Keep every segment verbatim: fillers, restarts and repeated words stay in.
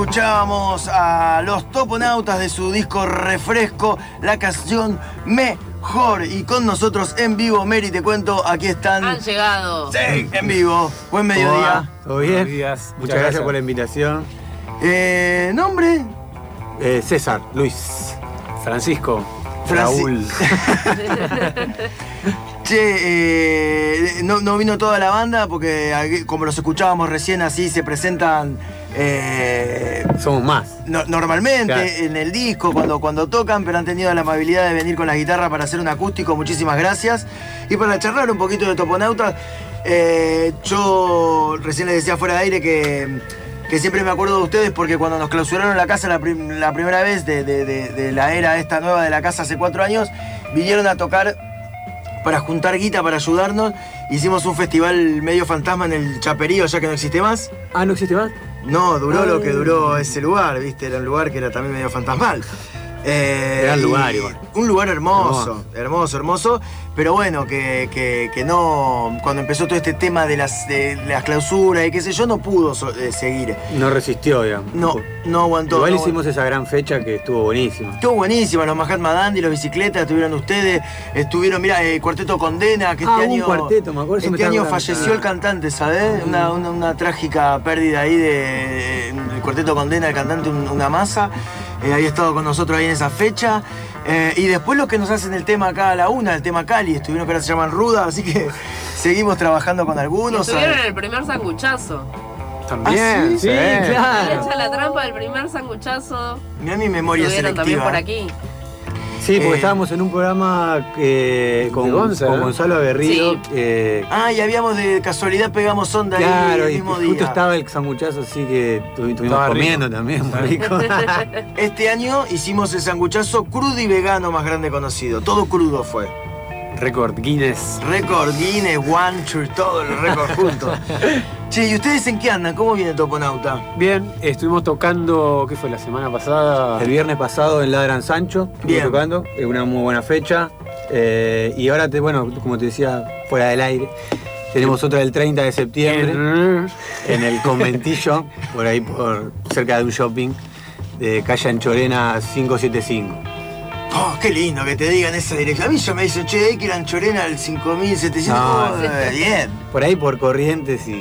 escuchábamos a los Toponautas de su disco Refresco, la canción Mejor. Y con nosotros en vivo, Mary, te cuento, aquí están. Han llegado. Sí, en vivo. Buen mediodía. ¿Todo bien? Buenos días. Muchas, Muchas gracias, gracias por la invitación. Eh, ¿Nombre? Eh, César, Luis. Francisco. Franci- Raúl. Che, eh, no, no vino toda la banda porque aquí, como los escuchábamos recién, así se presentan eh, Somos más. no- normalmente Claro. en el disco cuando, cuando tocan, pero han tenido la amabilidad de venir con la guitarra para hacer un acústico. Muchísimas gracias. Y para charlar un poquito de Toponautas, eh, yo recién les decía fuera de aire que, que siempre me acuerdo de ustedes porque cuando nos clausuraron la casa la, prim- la primera vez de, de- de- de la era esta nueva de la casa hace cuatro años, vinieron a tocar para juntar guita, para ayudarnos. Hicimos un festival medio fantasma en el Chaperío, ya que no existe más. Ah, ¿no existe más? No, duró Ah. lo que duró ese lugar, ¿viste? Era un lugar que era también medio fantasmal. Eh, Gran y lugar, igual. Un lugar hermoso, hermoso, hermoso. Pero bueno, que, que, que no. Cuando empezó todo este tema de las, de las clausuras y qué sé yo, no pudo so- eh, seguir. No resistió, digamos. No, no aguantó. Igual no hicimos esa gran fecha que estuvo buenísima. Estuvo buenísima, los Mahatma Dandy, los bicicletas, estuvieron ustedes, estuvieron, mira, el Cuarteto Condena, que Ah, este hubo un año. cuarteto, me acuerdo, eso me Este estaba año acordando. falleció el cantante, ¿sabés? Una, una, una trágica pérdida ahí de. El Cuarteto Condena, el cantante, un- una masa. Eh, había estado con nosotros ahí en esa fecha. Eh, y después los que nos hacen el tema acá a la una, el tema Cali, estuvieron que ahora se llaman Ruda, así que seguimos trabajando con algunos. Estuvieron ¿sabes? en el primer sanguchazo. También. ¿Ah, sí? Sí, Le claro. echa la trampa del primer sanguchazo. Mirá mi memoria Estuvieron también selectiva. por aquí. Sí, porque Eh, estábamos en un programa eh, con, De Gonza, con ¿no? Gonzalo Aguerrido. Sí. eh, Ah, y habíamos de casualidad pegamos onda ahí claro, el y mismo justo día. estaba el sanguchazo, así que estu- estuvimos Estaba comiendo rico. también, muy rico. Este año hicimos el sanguchazo crudo y vegano más grande conocido. Todo crudo fue. Récord Guinness. Récord, Guinness, One, Two, todo el récord junto. Che, ¿y ustedes en qué andan? ¿Cómo viene Toponauta? Bien, estuvimos tocando, ¿qué fue? La semana pasada. El viernes pasado en Ladran Sancho, estuve Bien. tocando, es una muy buena fecha. Eh, y ahora, te, bueno, como te decía, fuera del aire, tenemos otra el treinta de septiembre En- en el conventillo, por ahí, por cerca de un shopping, de calle Anchorena quinientos setenta y cinco. Oh, qué lindo que te digan esa dirección. A mí ya me dicen, che, hay que ir a Anchorena al cinco mil setecientos. No, Oh, eh, bien. Por ahí por Corrientes y...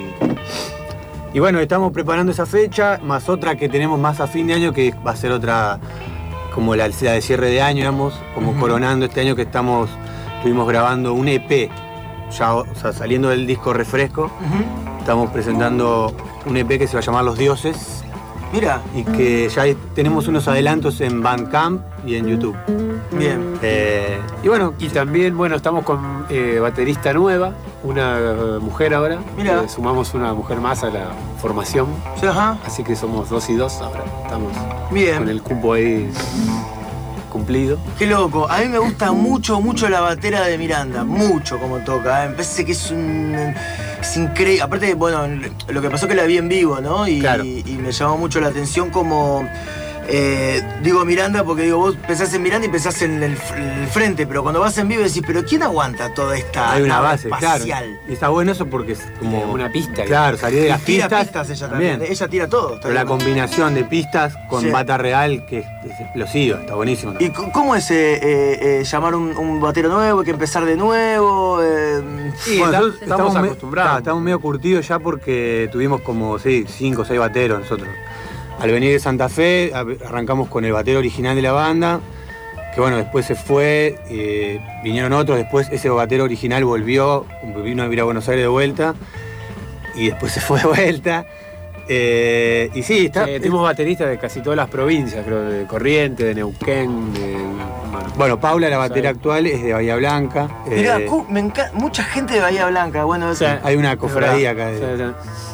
Y bueno, estamos preparando esa fecha, más otra que tenemos más a fin de año, que va a ser otra, como la, la de cierre de año, digamos, como Ujú. coronando este año que estamos, estuvimos grabando un E P, ya, o sea, saliendo del disco Refresco, Ujú. estamos presentando un E P que se va a llamar Los Dioses, Mira, y que ya hay- tenemos unos adelantos en Bandcamp y en YouTube. bien. Eh, y bueno, Y también, bueno, estamos con eh, baterista nueva, una eh, mujer ahora. Mirá. Eh, sumamos una mujer más a la formación. Sí, ajá. Así que somos dos y dos ahora. Estamos Bien. con el cupo ahí cumplido. Qué loco. A mí me gusta mucho, mucho la batera de Miranda. Mucho como toca. ¿eh? Me parece que es un... Es increíble. Aparte, bueno, lo que pasó es que la vi en vivo, ¿no? Y, Claro. y me llamó mucho la atención como... eh, digo Miranda porque digo, vos pensás en Miranda y pensás en el, en el frente, pero cuando vas en vivo decís, pero ¿quién aguanta toda esta hay una nave base, claro. espacial? Y está bueno eso porque es como... Como una pista. Claro, salir de las Tira pistas. pistas ella también. Ella tira todo. está Pero la bien. combinación de pistas con Sí. bata real que es, es explosiva, está buenísimo. ¿Y c- cómo es eh, eh, eh, llamar un, un batero nuevo? ¿Hay que empezar de nuevo? Eh, Sí, Bueno, está- nosotros estamos me- acostumbrados. claro, estamos medio curtidos ya porque tuvimos como sí, cinco o seis bateros nosotros. Al venir de Santa Fe ab- arrancamos con el batero original de la banda, que bueno, después se fue, eh, vinieron otros, después ese batero original volvió, vino a ir a Buenos Aires de vuelta y después se fue de vuelta. Eh, y sí, está... Eh, tenemos bateristas de casi todas las provincias, creo, de Corrientes, de Neuquén, de. Bueno, Bueno, Paula, la batera Sí. actual, es de Bahía Blanca. Mirá, eh, cu- me encanta. Mucha gente de Bahía Blanca. Bueno, Sí. hay una cofradía acá de- Sí, sí.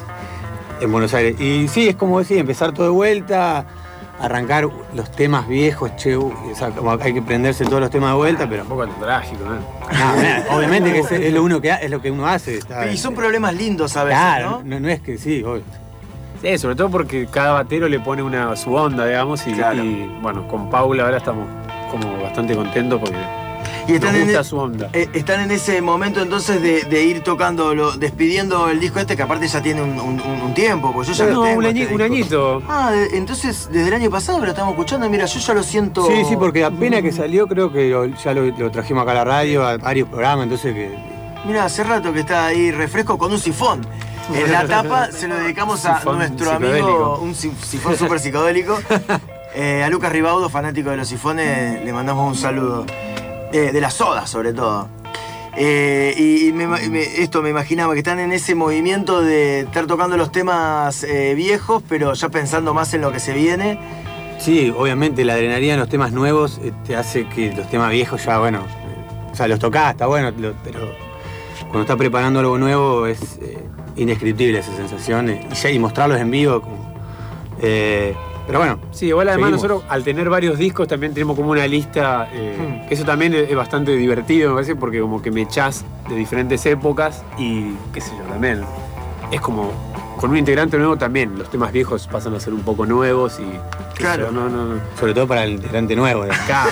en Buenos Aires. Y sí, es como decir, empezar todo de vuelta, arrancar los temas viejos, che, u- o sea, como hay que prenderse todos los temas de vuelta, pero Tampoco tan trágico, ¿no? no, mira, obviamente que es, es lo uno que ha- es lo que uno hace. está- y son problemas lindos a veces, Claro, ¿no? no, no es que sí, obvio. Sí, sobre todo porque cada batero le pone una su onda, digamos, y, Claro. y, bueno, con Paula ahora estamos como bastante contentos porque Y están Nos en, gusta e- su onda. eh, están en ese momento entonces de, de ir tocando, lo- despidiendo el disco este, que aparte ya tiene un, un- un- un tiempo, pues yo ya lo No, tengo. un, añi- este un disco. añito. Ah, de- entonces desde el año pasado lo estamos escuchando, mira, yo ya lo siento. Sí, sí, porque apenas que salió creo que lo- ya lo, lo trajimos acá a la radio, a varios programas, entonces que... Mira, hace rato que está ahí refresco con un sifón. En la tapa se lo dedicamos a Sifón nuestro psicodélico. amigo, un si- sifón súper psicodélico. Eh, a Lucas Ribaudo, fanático de los sifones, le mandamos un saludo. Eh, de la soda, sobre todo. Eh, y y me, me- esto me imaginaba que están en ese movimiento de estar tocando los temas eh, viejos, pero ya pensando más en lo que se viene. Sí, obviamente la adrenalina en los temas nuevos eh, te hace que los temas viejos ya, bueno, eh, o sea, los tocás, está bueno, lo- pero cuando estás preparando algo nuevo es eh, indescriptible esa sensación eh, y, ya- y mostrarlos en vivo, como, eh, pero bueno. Sí, igual además seguimos. nosotros al tener varios discos también tenemos como una lista, eh, Hmm. que eso también es, es bastante divertido, me parece, porque como que me echás de diferentes épocas y qué sé yo, también es como con un integrante nuevo también los temas viejos pasan a ser un poco nuevos y qué sé Claro. yo, no, no, no. Sobre todo para el integrante nuevo. ¿eh? Acá.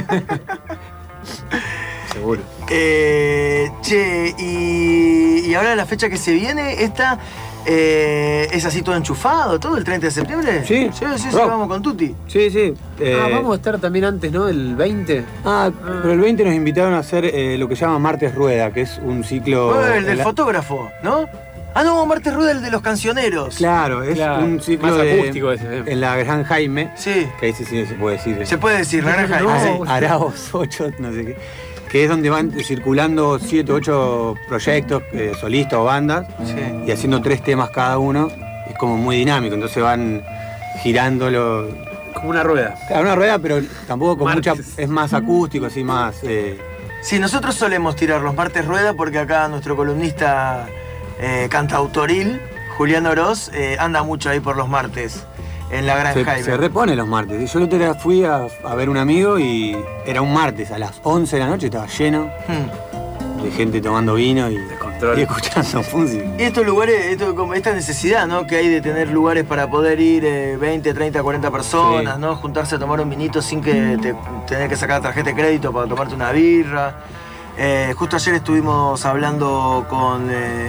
Seguro. Eh, che, y, y ahora la fecha que se viene, esta eh, es así todo enchufado, todo el treinta de septiembre. Sí. sí, sí, sí, Rock. vamos con Tuti. Sí, sí. eh, Ah, vamos a estar también antes, ¿no? El veinte. Ah, pero el veinte nos invitaron a hacer eh, lo que llama Martes Rueda, que es un ciclo... Oh, el del la- fotógrafo, ¿no? Ah, no, Martes Rueda, el de los cancioneros. Claro, es Claro, un ciclo más de- acústico ese, eh. en la Gran Jaime, Sí, que ahí sí, sí se puede decir. se puede decir, la granja. No, Ah, sí. no. Araos ocho, no sé qué. Que es donde van circulando siete, ocho proyectos, eh, solistas o bandas, Sí. y haciendo tres temas cada uno. Es como muy dinámico, entonces van girándolo. Como una rueda. Claro, una rueda, pero tampoco con Martes. mucha. Es más acústico, así más. eh, Sí, nosotros solemos tirar los martes rueda porque acá nuestro columnista eh, cantautoril, Julián Oroz, eh, anda mucho ahí por los martes en la Gran se, Jaime. se repone los martes. Y yo el otro día fui a, a ver un amigo y era un martes a las once de la noche, estaba lleno Hmm. de gente tomando vino y, Descontrol. y escuchando música. Y estos lugares, esto, como esta necesidad, ¿no? Que hay de tener lugares para poder ir eh, veinte, treinta, cuarenta personas, Sí. ¿no? Juntarse a tomar un vinito sin que te, tener que sacar la tarjeta de crédito para tomarte una birra. Eh, justo ayer estuvimos hablando con eh,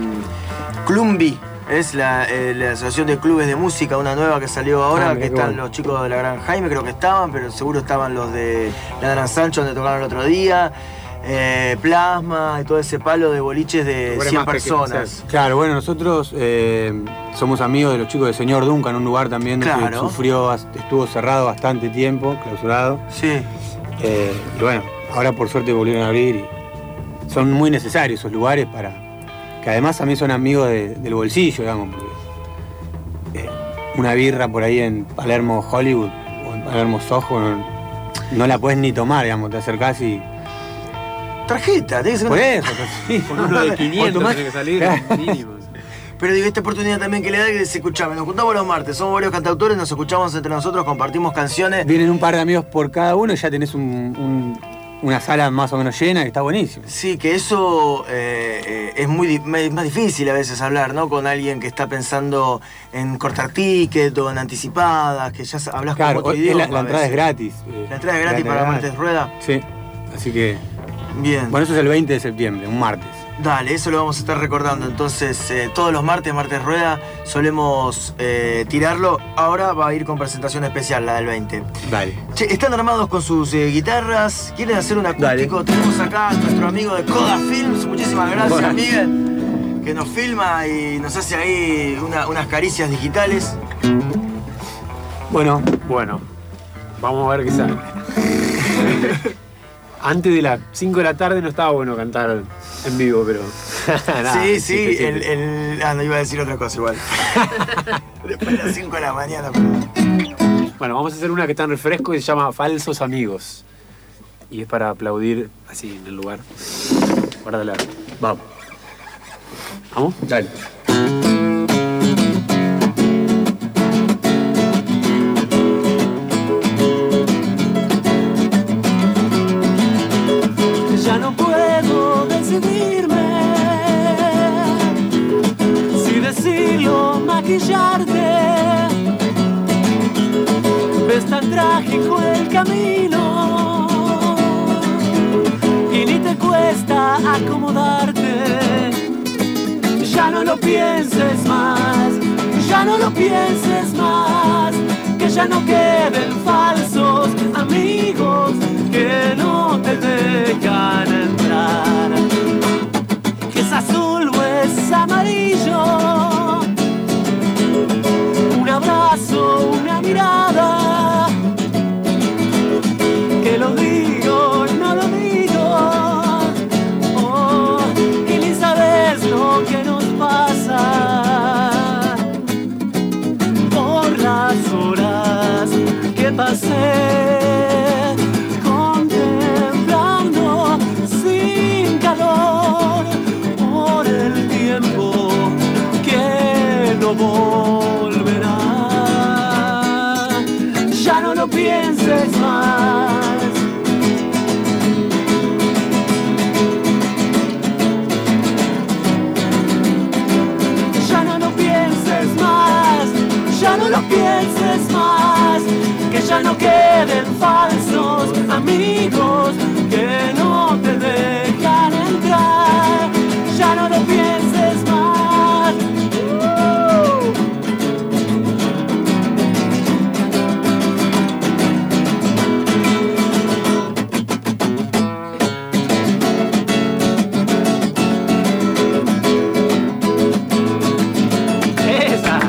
Clumbi, es la, eh, la Asociación de Clubes de Música, una nueva que salió ahora, Ah, mirá que qué están bueno. los chicos de la Gran Jaime, creo que estaban, pero seguro estaban los de la Gran Sancho, donde tocaron el otro día. Eh, Plasma y todo ese palo de boliches de Lugares cien más pequeños, personas. Claro, bueno, nosotros eh, somos amigos de los chicos de Señor Duncan, un lugar también donde Claro. sufrió, estuvo cerrado bastante tiempo, clausurado. Sí. Eh, y bueno, ahora por suerte volvieron a abrir y son muy necesarios esos lugares para. Que además también son amigos de- del bolsillo, digamos, porque eh, una birra por ahí en Palermo Hollywood o en Palermo Soho no, no la puedes ni tomar, digamos, te acercás y. Tarjeta, tiene que ser Por una- eso, sí. Con uno de quinientos tomás- tiene que salir, mínimo. Pero digo, esta oportunidad también que le da que se escuchame, nos juntamos los martes, somos varios cantautores, nos escuchamos entre nosotros, compartimos canciones. Vienen un par de amigos por cada uno y ya tenés un- un- una sala más o menos llena que está buenísimo. Sí, que eso eh, eh, es muy di- es más difícil a veces hablar, ¿no? Con alguien que está pensando en cortar ticket o en anticipadas, que ya hablas Claro, con otro es idioma. la, la a entrada es veces. gratis. eh, La entrada es gratis para Martes Rueda. Sí, así que. Bien. Bueno, eso es el veinte de septiembre, un martes. Dale, eso lo vamos a estar recordando. Entonces, eh, todos los martes, Martes Rueda, solemos eh, tirarlo. Ahora va a ir con presentación especial, la del veinte. Dale. Che, están armados con sus eh, guitarras, quieren hacer un acústico. Dale. Tenemos acá a nuestro amigo de Coda Films. Muchísimas gracias, Hola. Miguel, que nos filma y nos hace ahí una- unas caricias digitales. Bueno, Bueno, vamos a ver qué sale. Antes de las cinco de la tarde no estaba bueno cantar en vivo, pero. Nada, sí, sí, chiste, chiste. el, el- Ah, no iba a decir otra cosa igual. Después de las cinco de la mañana, pero... Bueno, vamos a hacer una que está en refresco y se llama Falsos Amigos. Y es para aplaudir así en el lugar. Guárdala. Vamos. ¿Vamos? dale. Ya no puedo decidirme si decirlo o maquillarte. Ves tan trágico el camino cuesta acomodarte. Ya no lo pienses más, ya no lo pienses más, que ya no queden falsos amigos que no te dejan entrar. Que es azul o es amarillo, un abrazo, una mirada, que lo digo, no lo digo, oh, y ni sabes lo que nos pasa por las horas que pasé contemplando sin calor por el tiempo que no volverá. Ya no lo pienses más. Ya no lo pienses más. Ya no lo pienses más. Que ya no queden falsos amigos que no te dejan entrar. Ya no lo pienses más. Uh. Esa.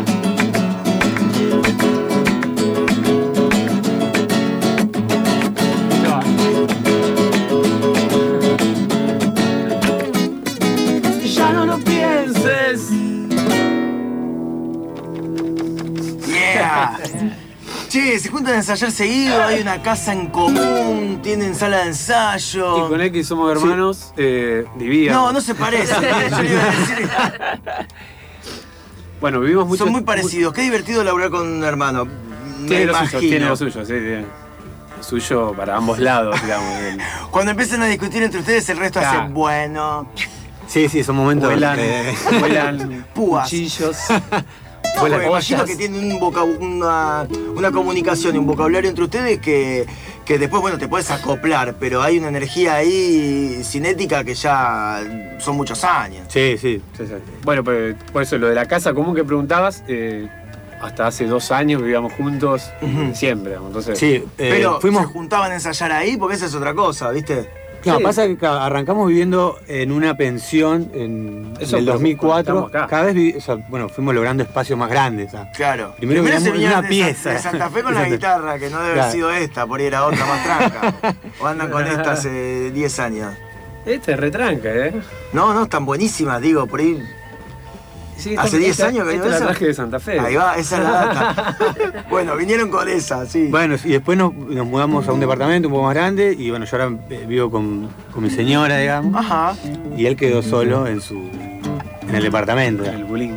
Ya no lo pienses. Yeah. Che, se juntan a ensayar seguido, hay una casa en común, tienen sala de ensayo. Y con X somos hermanos, eh, vivíamos. No, no se parecen. Yo le iba a decir. Bueno, vivimos mucho. Son muy parecidos. Qué divertido laburar con un hermano. Me Tiene lo imagino. suyo, tiene lo suyo, sí, tiene lo suyo para ambos lados, digamos. El- Cuando empiezan a discutir entre ustedes, el resto Claro. hace bueno. Sí, sí, son momentos. Vuelan, eh, vuelan Púas. cuchillos. No, vuelan porque imagino ollas. que tienen un voca- una, una comunicación y un vocabulario entre ustedes que, que después, bueno, te puedes acoplar, pero hay una energía ahí cinética que ya son muchos años. Sí, sí. Sí, sí. Bueno, pero por eso lo de la casa común que preguntabas, eh, hasta hace dos años vivíamos juntos, Ujú. siempre. digamos. Entonces, Sí, eh, Pero fuimos. se juntaban a ensayar ahí porque esa es otra cosa, ¿viste? No, Sí. pasa que claro, arrancamos viviendo en una pensión en, Eso en el fue dos mil cuatro. cuando estamos acá. Cada vez vi- o sea, bueno, fuimos logrando espacios más grandes. o sea, Claro. Primero se vivíamos en vinieron una de Sa- pieza. de Santa Fe con la Exacto. guitarra, que no debe Claro. haber sido esta, por ahí era otra más tranca. O andan con esta hace diez años. Este es retranca, ¿eh? No, no, están buenísimas, digo, por ahí. Sí, ¿Hace esta- diez esta- años que esta vivo la esa? traje de Santa Fe. Ahí va, esa es la data. Bueno, vinieron con esa, sí. Bueno, y después nos, nos mudamos a un departamento un poco más grande y bueno, yo ahora eh, vivo con, con mi señora, digamos, Ajá. y él quedó solo en su en el departamento. El bullying.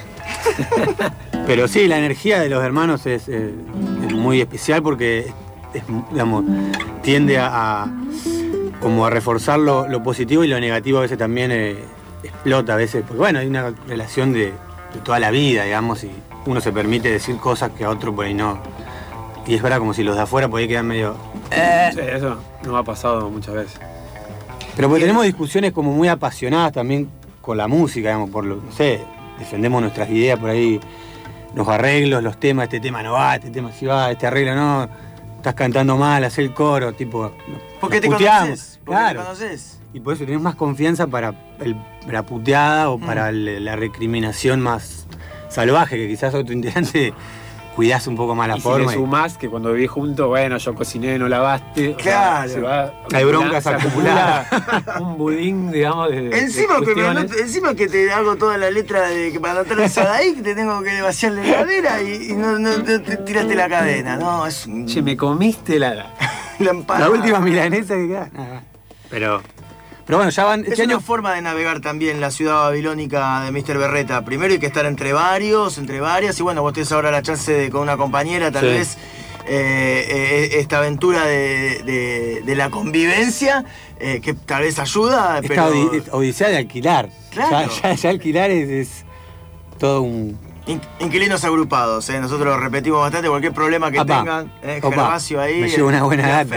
Pero sí, la energía de los hermanos es, eh, es muy especial porque es, digamos, tiende a, a como a reforzar lo, lo positivo y lo negativo a veces también eh, explota a veces, porque bueno, hay una relación de, de toda la vida, digamos, y uno se permite decir cosas que a otro por ahí no. Y es verdad, como si los de afuera por ahí quedan medio... Sí, eso nos ha pasado muchas veces. Pero porque tenemos discusiones como muy apasionadas también con la música, digamos, por lo, no sé, defendemos nuestras ideas por ahí, los arreglos, los temas, este tema no va, este tema sí va, este arreglo no, estás cantando mal, haz el coro, tipo... Porque nos te puteamos. conoces. Porque Claro. te conoces. Y por eso tenés más confianza para el- la puteada o para el- la recriminación más salvaje, que quizás otro integrante cuidás un poco más la y forma. si le sumás que cuando viví juntos, bueno, yo cociné, no lavaste. o sea, Claro. se va, Hay broncas se acumula un budín, digamos, de, de Encima que, me cuestiones. anoto- encima que te hago toda la letra de que para anotar el ahí, que te tengo que vaciar la heladera y, y no, no- no te tiraste la cadena. No, es un- Che, me comiste la... la empanada. La última milanesa que queda. nada. Pero, pero bueno, ya van. Es Este una año forma de navegar también la ciudad babilónica de míster Berreta. Primero hay que estar entre varios, entre varias, y bueno, vos tenés ahora la chance de con una compañera, tal Sí. vez, eh, eh, esta aventura de, de- de la convivencia, eh, que tal vez ayuda, esta pero... odi- odisea de alquilar. Claro. Ya, ya- ya alquilar es, es todo un. In- Inquilinos agrupados, ¿eh? Nosotros lo repetimos bastante, cualquier problema que Apá. tengan, ¿eh? Opa, Gervasio ahí. me llevo una buena de data, Afeu. eh.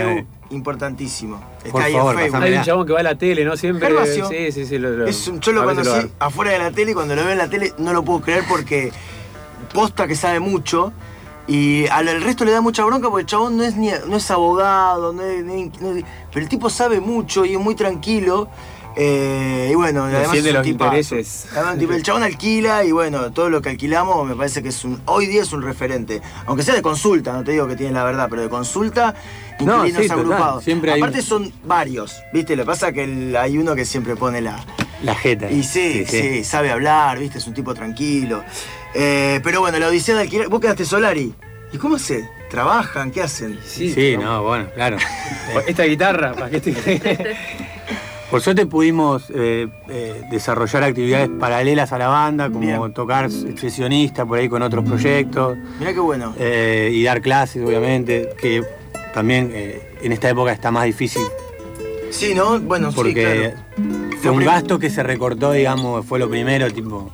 importantísimo. Está Por ahí favor, en Facebook. pasame. Hay un chabón que va a la tele, ¿no? Siempre. Gervasio. Sí, sí, sí. Lo, lo- Es un, yo lo a veces conocí lo- afuera de la tele y cuando lo veo en la tele no lo puedo creer porque posta que sabe mucho y al el resto le da mucha bronca porque el chabón no es ni no es abogado, no es, ni- no es- pero el tipo sabe mucho y es muy tranquilo. Eh, y bueno, además Defiende es un los tipazo. intereses. Además, tipo, el chabón alquila y bueno, todo lo que alquilamos me parece que es un hoy día es un referente. Aunque sea de consulta, no te digo que tiene la verdad, pero de consulta, No, inquilinos sí, total. agrupados. Siempre hay Aparte un- son varios, ¿viste? Lo que pasa es que el- hay uno que siempre pone la, La jeta. y sí, sí, sabe hablar, viste, es un tipo tranquilo. Eh, pero bueno, la odisea de alquiler. ¿Vos quedaste Solari? ¿Y cómo se? ¿Trabajan? ¿Qué hacen? Sí, Sí, no, bueno, claro. Esta guitarra, ¿para qué te.? Por suerte pudimos eh, eh, desarrollar actividades paralelas a la banda, como Bien. tocar sesionista por ahí con otros proyectos, Mirá qué bueno. eh, y dar clases, obviamente, que también eh, en esta época está más difícil, Sí, ¿no? Bueno, sí, porque claro. fue un prim- gasto que se recortó, digamos, fue lo primero, tipo,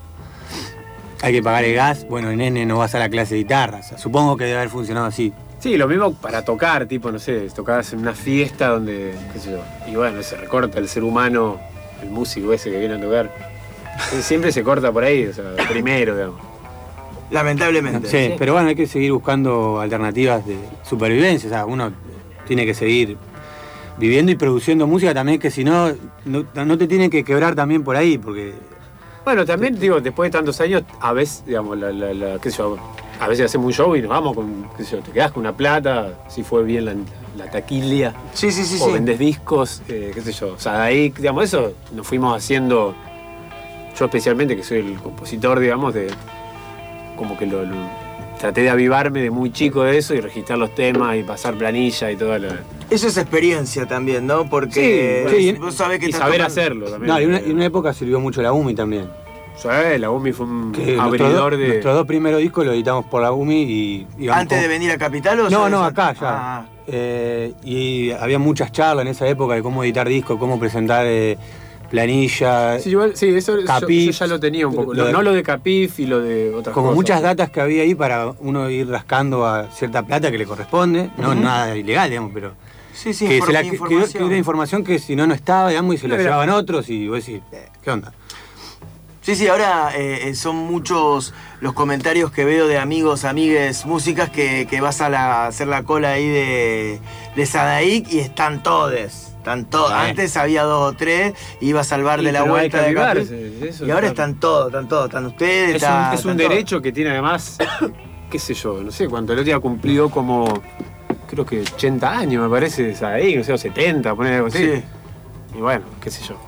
hay que pagar el gas, bueno, nene, no vas a la clase de guitarra, o sea, supongo que debe haber funcionado así. Sí, lo mismo para tocar, tipo, no sé, tocabas en una fiesta donde, qué sé yo, y bueno, se recorta el ser humano, el músico ese que viene a tocar. Siempre se corta por ahí, o sea, primero, digamos. Lamentablemente. Sí, pero bueno, hay que seguir buscando alternativas de supervivencia, o sea, uno tiene que seguir viviendo y produciendo música también, que si no, no, no te tienen que quebrar también por ahí, porque Bueno, también, digo, después de tantos años, a veces, digamos, la, la, la- qué sé yo, a veces hacemos un show y nos vamos con, qué sé yo, te quedás con una plata, si fue bien la, la taquilla, Sí, sí, sí, o sí. vendés discos, eh, qué sé yo. O sea, de ahí, digamos, eso nos fuimos haciendo, yo especialmente, que soy el compositor, digamos, de como que lo, lo- traté de avivarme de muy chico de eso y registrar los temas y pasar planilla y toda la... Eso es experiencia también, ¿no? Porque Sí, sí, vos sabés que y estás saber tocando- hacerlo también. no, en una, en una época sirvió mucho la U M I también. Sí, la U M I fue un Que nuestros, abridor dos, de... nuestros dos primeros discos los editamos por la U M I y íbamos ¿Antes con- de venir a Capital o No, ya- no, acá ya. Ah, Eh, y había muchas charlas en esa época de cómo editar discos, cómo presentar eh, planilla, Sí, igual, sí, eso yo- Capif, yo, ya lo tenía un poco. lo No, de- no lo de Capif y lo de otras como cosas. muchas datas que había ahí para uno ir rascando a cierta plata que le corresponde, no nada ilegal, digamos, pero sí, sí, que, infor- se la- que- que- información. que era información que si no, no estaba, digamos, y se la Mira. llevaban otros y vos decís, eh, ¿qué onda? Sí, sí, ahora eh, eh, son muchos los comentarios que veo de amigos, amigues, músicas que, que vas a la- hacer la cola ahí de, de Sadaik y están todes. Están todos. Eh. Antes había dos o tres, ibas al bar Y, de la pero hay vuelta que de avivarse, Capri, eso y ahora está- están todos, están todos, están ustedes, Es está- un, es un están todos. derecho que tiene además, qué sé yo, no sé cuánto. El otro día cumplió como, creo que ochenta años, me parece, ahí, no sé, o setenta, poner algo así. Sí. Y bueno, qué sé yo.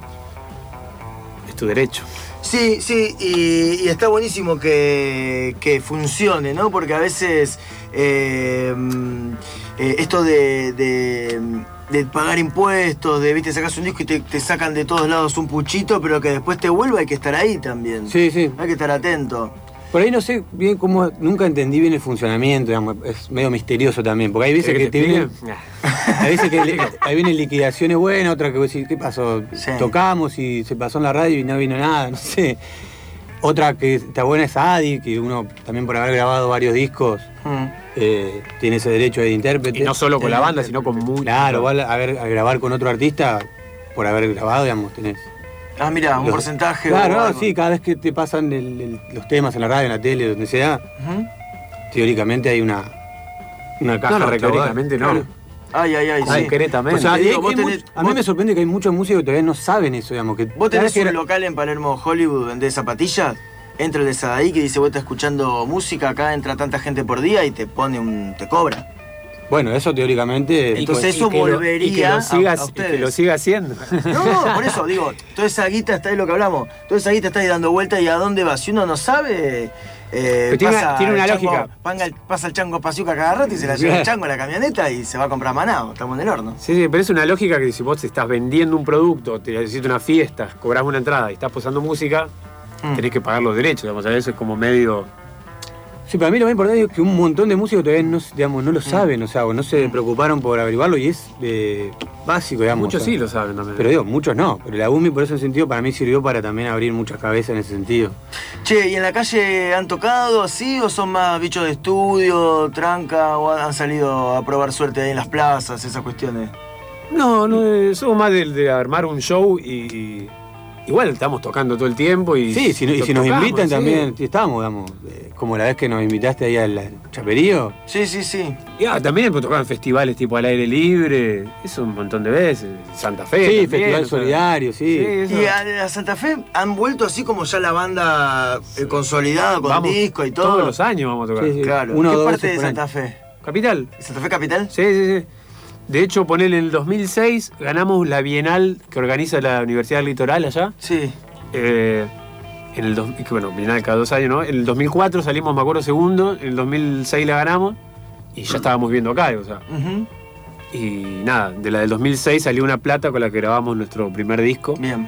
Es tu derecho. Sí, sí, y, y está buenísimo que, que funcione, ¿no? Porque a veces eh, mm, eh, esto de, de, de pagar impuestos, de, viste, sacas un disco y te, te sacan de todos lados un puchito, pero que después te vuelva, hay que estar ahí también. Sí, sí. Hay que estar atento. Por ahí no sé bien cómo, nunca entendí bien el funcionamiento, digamos, es medio misterioso también, porque hay veces que te vienen, explique? hay veces que le- ahí vienen liquidaciones buenas, otras que vos decís, ¿qué pasó? Sí. Tocamos y se pasó en la radio y no vino nada, no sé. Otra que está buena es Adi, que uno también por haber grabado varios discos Mm. eh, tiene ese derecho de intérprete. Y no solo con la Eh, banda, sino con muchos. Claro, vos al- a, ver, a grabar con otro artista, por haber grabado, digamos, tenés. Ah, mira, un los- porcentaje. Claro, o no, algo. sí, cada vez que te pasan el- el- los temas en la radio, en la tele, donde sea, Ujú. teóricamente hay una, una caja No, no, recaudada. teóricamente no. Claro. Ay, ay, ay, sí. Concretamente. O sea, Digo, y hay- vos hay tenés- much- a mí vos- me sorprende que hay muchos músicos que todavía no saben eso, digamos. Que Vos cada tenés vez que un gra- local en Palermo, Hollywood, vendés zapatillas, entra el de Sadaik y dice, vos estás escuchando música, acá entra tanta gente por día y te pone un... te cobra. Bueno, eso teóricamente. Entonces Y eso que lo- y que volvería lo siga, a- a y que ustedes. lo siga haciendo. No, por eso digo, toda esa guita está ahí lo que hablamos, toda esa guita está ahí dando vuelta y a dónde va. Si uno no sabe, eh, Pero tiene pasa una- tiene una el chango- lógica. panga el- pasa el chango pasiuca cada rato y se la lleva el chango a la camioneta y se va a comprar manado, estamos en el horno. Sí, sí, pero es una lógica que si vos estás vendiendo un producto, te necesitas una fiesta, cobrás una entrada y estás posando música, Mm. tenés que pagar los derechos. Digamos, a veces es como medio. Sí, para mí lo más importante es que un montón de músicos todavía no, digamos, Mm. no lo saben, o sea, o no se preocuparon por averiguarlo y es eh, básico, digamos. Muchos o sea. sí lo saben también. Pero digo, muchos no. Pero la U M I por ese sentido para mí sirvió para también abrir muchas cabezas en ese sentido. Che, ¿y en la calle han tocado así o son más bichos de estudio, tranca o han salido a probar suerte ahí en las plazas, esas cuestiones? No, no, eh, somos más de, de armar un show y, y igual estamos tocando todo el tiempo y... Sí, si, y to- si nos tocamos, invitan sí. también, sí, estamos, digamos, eh, como la vez que nos invitaste ahí al Chaperío. Sí, sí, sí. Y, ah, también pues, tocar en festivales tipo al aire libre, eso un montón de veces. Santa Fe Sí, también, Festival o sea, Solidario, sí. eso. Y a, a Santa Fe han vuelto así como ya la banda eh, consolidada con Vamos disco y todo. Todos los años vamos a tocar. Sí, sí. Claro. Uno o ¿Qué dos parte de veces por Santa año. Fe? ¿Capital? ¿Santa Fe Capital? Sí, sí, sí. De hecho, ponele en el dos mil seis ganamos la Bienal que organiza la Universidad del Litoral allá. Sí. Eh, en el dos, que, bueno, Bienal cada dos años, ¿no? En el dos mil cuatro salimos, me acuerdo, segundo. En el dos mil seis la ganamos y ya estábamos viendo acá, o sea. Ujú. Y nada, de la del dos mil seis salió una plata con la que grabamos nuestro primer disco. Bien.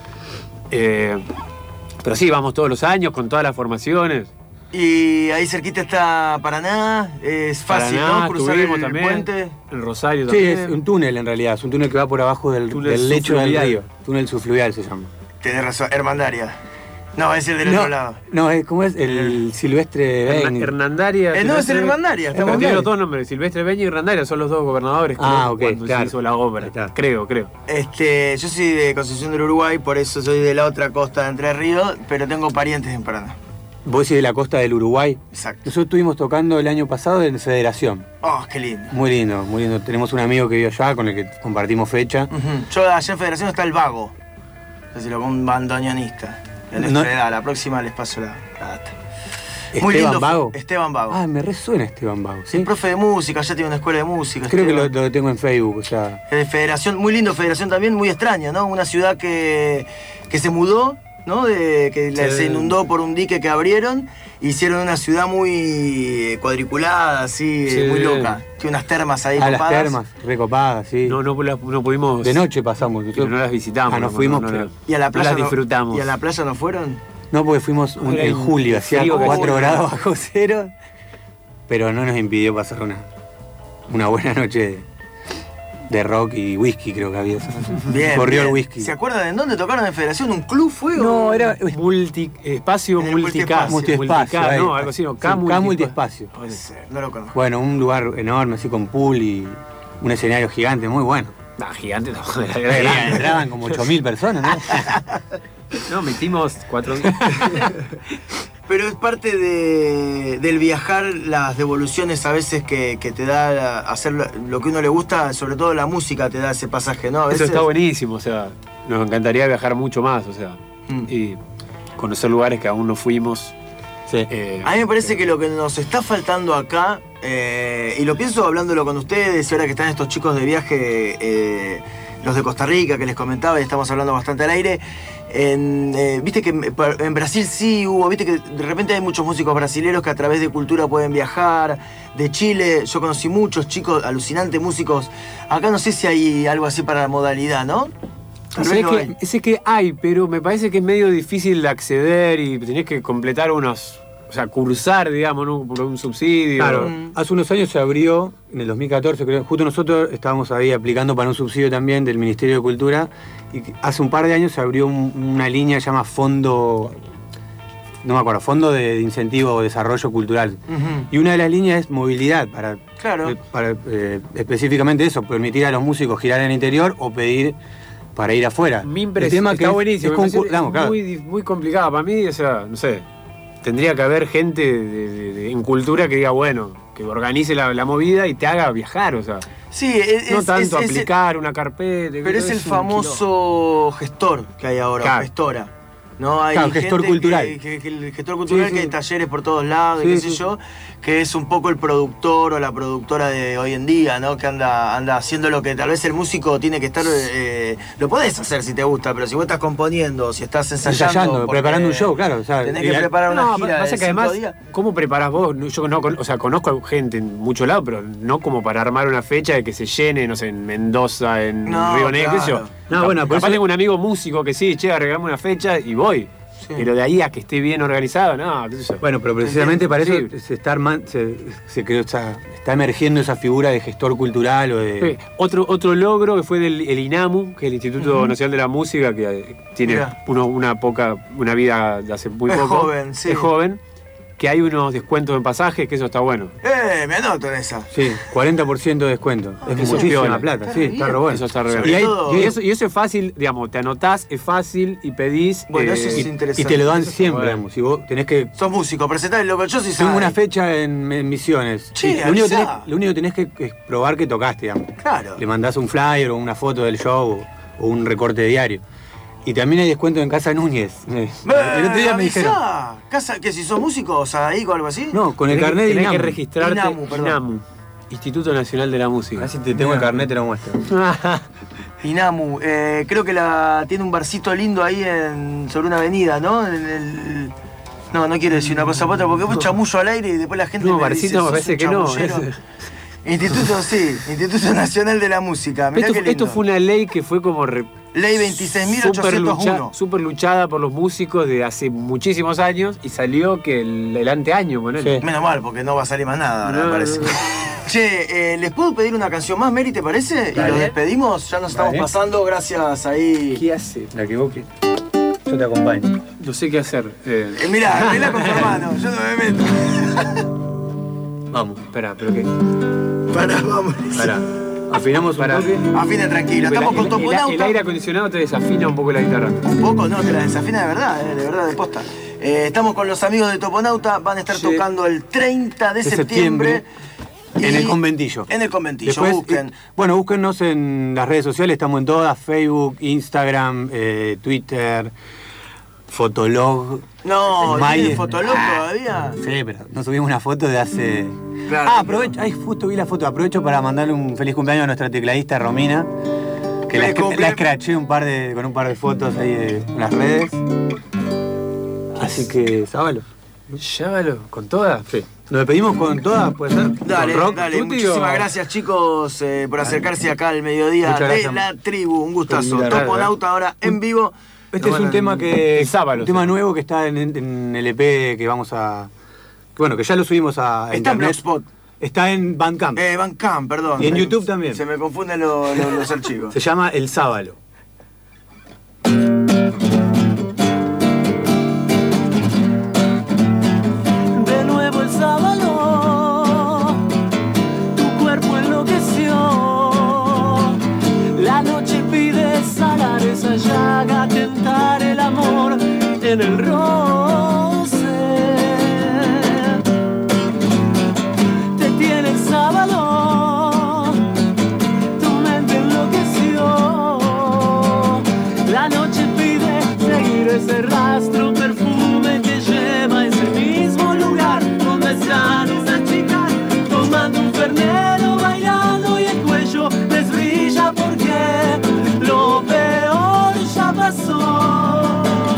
Eh, pero sí, vamos todos los años con todas las formaciones. Y ahí cerquita está Paraná, es fácil, Paraná, ¿no? Cruzar el estuvimos también. puente. El Rosario Sí, también. es un túnel en realidad, es un túnel que va por abajo del, Túnel del lecho del subfluvial. río. Túnel subfluvial se llama. Tenés razón, Hermandaria. No, es el del no, otro lado. No, es, ¿cómo es? El Silvestre Herna- Beñ. Hernandaria. Eh, no, es el Silvestre- Hermandaria, estamos Pero tiene bien. los dos nombres, Silvestre Beña y Hernandaria, son los dos gobernadores Ah, creo, ok, cuando claro. se hizo la obra. Ahí está. Creo, creo. Este, yo soy de Concepción del Uruguay, por eso soy de la otra costa de Entre Ríos, pero tengo parientes en Paraná. Vos decís de la costa del Uruguay. Exacto. Nosotros estuvimos tocando el año pasado en Federación. Oh, qué lindo. Muy lindo, muy lindo. Tenemos un amigo que vive allá con el que compartimos fecha. Ujú. Yo allá en Federación está el Vago. No sé si lo con un bandoneonista. De nuestra No. edad, la próxima les paso la, la data. Esteban Vago. fue- Esteban Vago. Ah, me resuena Esteban Vago, ¿sí? El profe de música, ya tiene una escuela de música. Creo que lo, Esteban. lo tengo en Facebook, o sea... Eh, Federación, muy lindo, Federación también, muy extraña, ¿no? Una ciudad que, que se mudó, ¿no? De, que la- Sí. se inundó por un dique que abrieron. Hicieron una ciudad muy cuadriculada, así, Sí. muy loca. Tiene unas termas ahí Ah, las copadas. termas, recopadas, sí. No, no, la- no pudimos. De noche pasamos. pero no las visitamos. Ah, nos no, fuimos, no, no, pero- no. Y a la No playa las disfrutamos. ¿Y a la playa no fueron? No, porque fuimos un- Era en un julio, hacía frío que cuatro hacía. grados bajo cero, pero no nos impidió pasar una, una buena noche de, de rock y whisky, creo que había. Bien. Corrió bien. el whisky. ¿Se acuerdan en dónde tocaron en Federación? ¿Un club fue? o- No, era Multi, espacio En el multicast. multiespacio. multicast, ahí. no, algo así, no, Sí, K K multiespacio. multiespacio. Puede ser, no lo conozco. Bueno, un lugar enorme, así con pool y un escenario gigante, muy bueno. Nah, gigante tampoco, era Sí, grande. entraban como ocho mil personas, ¿no? No, metimos cuatro. Pero es parte de, del viajar, las devoluciones a veces que, que te da hacer lo, lo que uno le gusta, sobre todo la música te da ese pasaje, ¿no? A Eso veces, está buenísimo, o sea, nos encantaría viajar mucho más, o sea, Mm. y conocer lugares que aún no fuimos. Sí. eh, A mí me parece que lo que nos está faltando acá, eh, y lo pienso hablándolo con ustedes, y ahora que están estos chicos de viaje, eh, los de Costa Rica, que les comentaba, y estamos hablando bastante al aire, en, eh, viste que en Brasil sí hubo, viste que de repente hay muchos músicos brasileños que a través de cultura pueden viajar, de Chile, yo conocí muchos chicos, alucinantes músicos, acá no sé si hay algo así para la modalidad, ¿no? Tal vez sé lo que, hay. sé que hay, pero me parece que es medio difícil de acceder y tenés que completar unos, o sea, cursar, digamos, ¿no? Por un subsidio. Claro, Mm. hace unos años se abrió, en el dos mil catorce, creo, justo nosotros estábamos ahí aplicando para un subsidio también del Ministerio de Cultura, y hace un par de años se abrió un- una línea que se llama Fondo, no me acuerdo, Fondo de Incentivo o Desarrollo Cultural. Ujú. Y una de las líneas es movilidad, para, Claro. eh, para eh, específicamente eso, permitir a los músicos girar en el interior o pedir para ir afuera. Mi El impresión tema está que es- buenísimo. es me concur- parece digamos, claro. muy, di- muy complicado. Para mí, o sea, no sé, tendría que haber gente de- de- de- en cultura que diga, bueno, que organice la, la movida y te haga viajar, o sea. Sí, es, No es- tanto es- es- aplicar una carpeta. Pero es el un famoso gestor que hay ahora, Claro. gestora. ¿No? Hay Claro, gestor gente cultural. Que, que- que el gestor cultural, Sí, que sí. hay talleres por todos lados, y Sí, qué sé sí. yo, que es un poco el productor o la productora de hoy en día, ¿no? Que anda, anda haciendo lo que tal vez el músico tiene que estar. eh, lo podés hacer si te gusta, pero si vos estás componiendo, si estás ensayando. Ensayando, porque preparando un show, claro. O sea, Tenés y que hay- preparar una No, gira. pasa de que además, cinco días. ¿cómo preparás vos? No, Yo no, con- o sea, conozco gente en muchos lados, pero no como para armar una fecha de que se llene, no sé, en Mendoza, en No, Río Negro, qué sé yo. claro. No, Cap- bueno, por capaz eso- tengo un amigo músico que sí, che, arreglame una fecha y voy. Sí. Pero de ahí a que esté bien organizado, no, qué sé yo. Bueno, pero precisamente para eso Sí. se está, arman- se, se creó esa- está emergiendo esa figura de gestor cultural o de... Sí. Otro, otro logro que fue del el INAMU, que es el Instituto Ujú. Nacional de la Música, que eh, tiene Mirá. uno- una poca, una vida de hace muy Es poco. joven, sí. Es joven. que hay unos descuentos en pasajes, que eso está bueno. Eh, me anoto en esa. Sí, cuarenta por ciento de descuento. Es Eso es muchísima piola. plata, Está sí, re está bien. re bueno. Eso está re bien. Sobre Y, hay- todo- Y eso, y eso es fácil, digamos, te anotás, es fácil y pedís. Bueno, eh, eso es y- interesante. y te lo dan Eso está siempre, bueno. digamos. Si vos tenés que. Sos músico, presentá lo que yo sí Tengo sabe. una fecha en, en Misiones. Che, Sí, lo, único que avisá. tenés, lo único que tenés que es probar que tocaste, digamos. Claro. Le mandás un flyer o una foto del show o, o un recorte de diario. Y también hay descuento en Casa Núñez. Eh, El otro día me avisá. dijeron. Casa, que si sos músico o ahí o algo así. No, con el tenés que- carnet de tenés que INAMU. registrarte. INAMU, perdón. INAMU, Instituto Nacional de la Música. Así te tengo el carnet, te lo muestro. Inamu, eh, creo que la tiene un barcito lindo ahí en, sobre una avenida, ¿no? En el, no, no quiero decir una cosa por otra porque vos chamullo al aire y después la gente No, me barcito dice, me "Sos parece un que no". chamullero". Es- Instituto, sí, Instituto Nacional de la Música. Mirá Esto, qué lindo. esto fue una ley que fue como. re- Ley veintiséis mil Súper ochocientos lucha- uno. súper luchada por los músicos de hace muchísimos años y salió que el, el anteaño, ponele. Sí. Menos mal, porque no va a salir más nada, ahora, No, me parece. no, no. Che, eh, ¿les puedo pedir una canción más, Mary, te parece? Y Dale. los despedimos, ya nos estamos Dale. pasando, gracias ahí. ¿Qué hace? La que vos que- Yo te acompaño. No sé qué hacer. Eh, Eh, mirá, arregla con tu hermano, yo no me meto. Vamos. Espera, pero qué. Pará, vamos. Pará. Afinamos un Pará. toque. Afina tranquila, estamos el, con el- el- Toponauta. el aire acondicionado te desafina un poco la guitarra. Un poco, no, te la desafina de verdad, eh, de verdad, de posta. Eh, estamos con los amigos de Toponauta, van a estar Sí. tocando el treinta de, De septiembre. En y- el conventillo. En el conventillo, Después, busquen. eh, bueno, búsquennos en las redes sociales, estamos en todas, Facebook, Instagram, eh, Twitter, Fotolog. No, My- ¿tienen Fotolog todavía? Sí, pero nos subimos una foto de hace... Claro, ah, aprovecho, ay, justo vi la foto, aprovecho para mandarle un feliz cumpleaños a nuestra tecladista Romina, que la, Feliz escra- cumple. la escraché un par de, con un par de fotos ahí de- en las redes. Así que, sábalo. Llámalo, con todas. Sí. Nos despedimos con todas, ¿puede ser? Dale, con rock. dale, Tuti, muchísimas o- gracias chicos eh, por acercarse acá al mediodía Muchas de gracias. la tribu, un gustazo. Por invitar. Toponauta ahora en vivo. Este Nos es un van a- tema que. el sábado, Un tema sí. nuevo que está en, en el E P que vamos a. que Bueno, que ya lo subimos a. a Está en internet. Blogspot. Está en Bandcamp. Eh, Bandcamp, perdón. Y en Me- YouTube también. Se me confunden lo- lo- los archivos. Se llama El Sábalo. De nuevo el sábado, tu cuerpo enloqueció. La noche pide sanar esa llaga, tentar el amor en el roce. Te tiene el sábado, tu mente enloqueció. La noche pide seguir ese rastro, un perfume que lleva a ese mismo lugar donde están esas chicas tomando un fernero, bailando y el cuello les brilla porque lo peor ya pasó.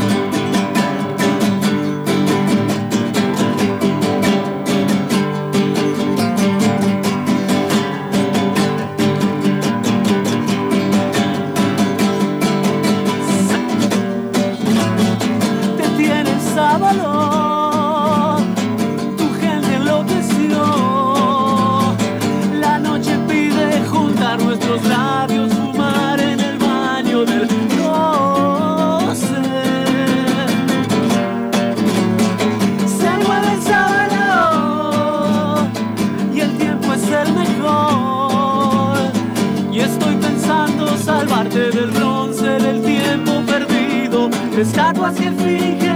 Te tiene el sábado, tu gente enloqueció. La noche pide juntar nuestros labios, fumar en el baño del goce. Se mueve el sábado y el tiempo es el mejor. Y estoy pensando salvarte del bronce, del tiempo perdido, estatuas que fingen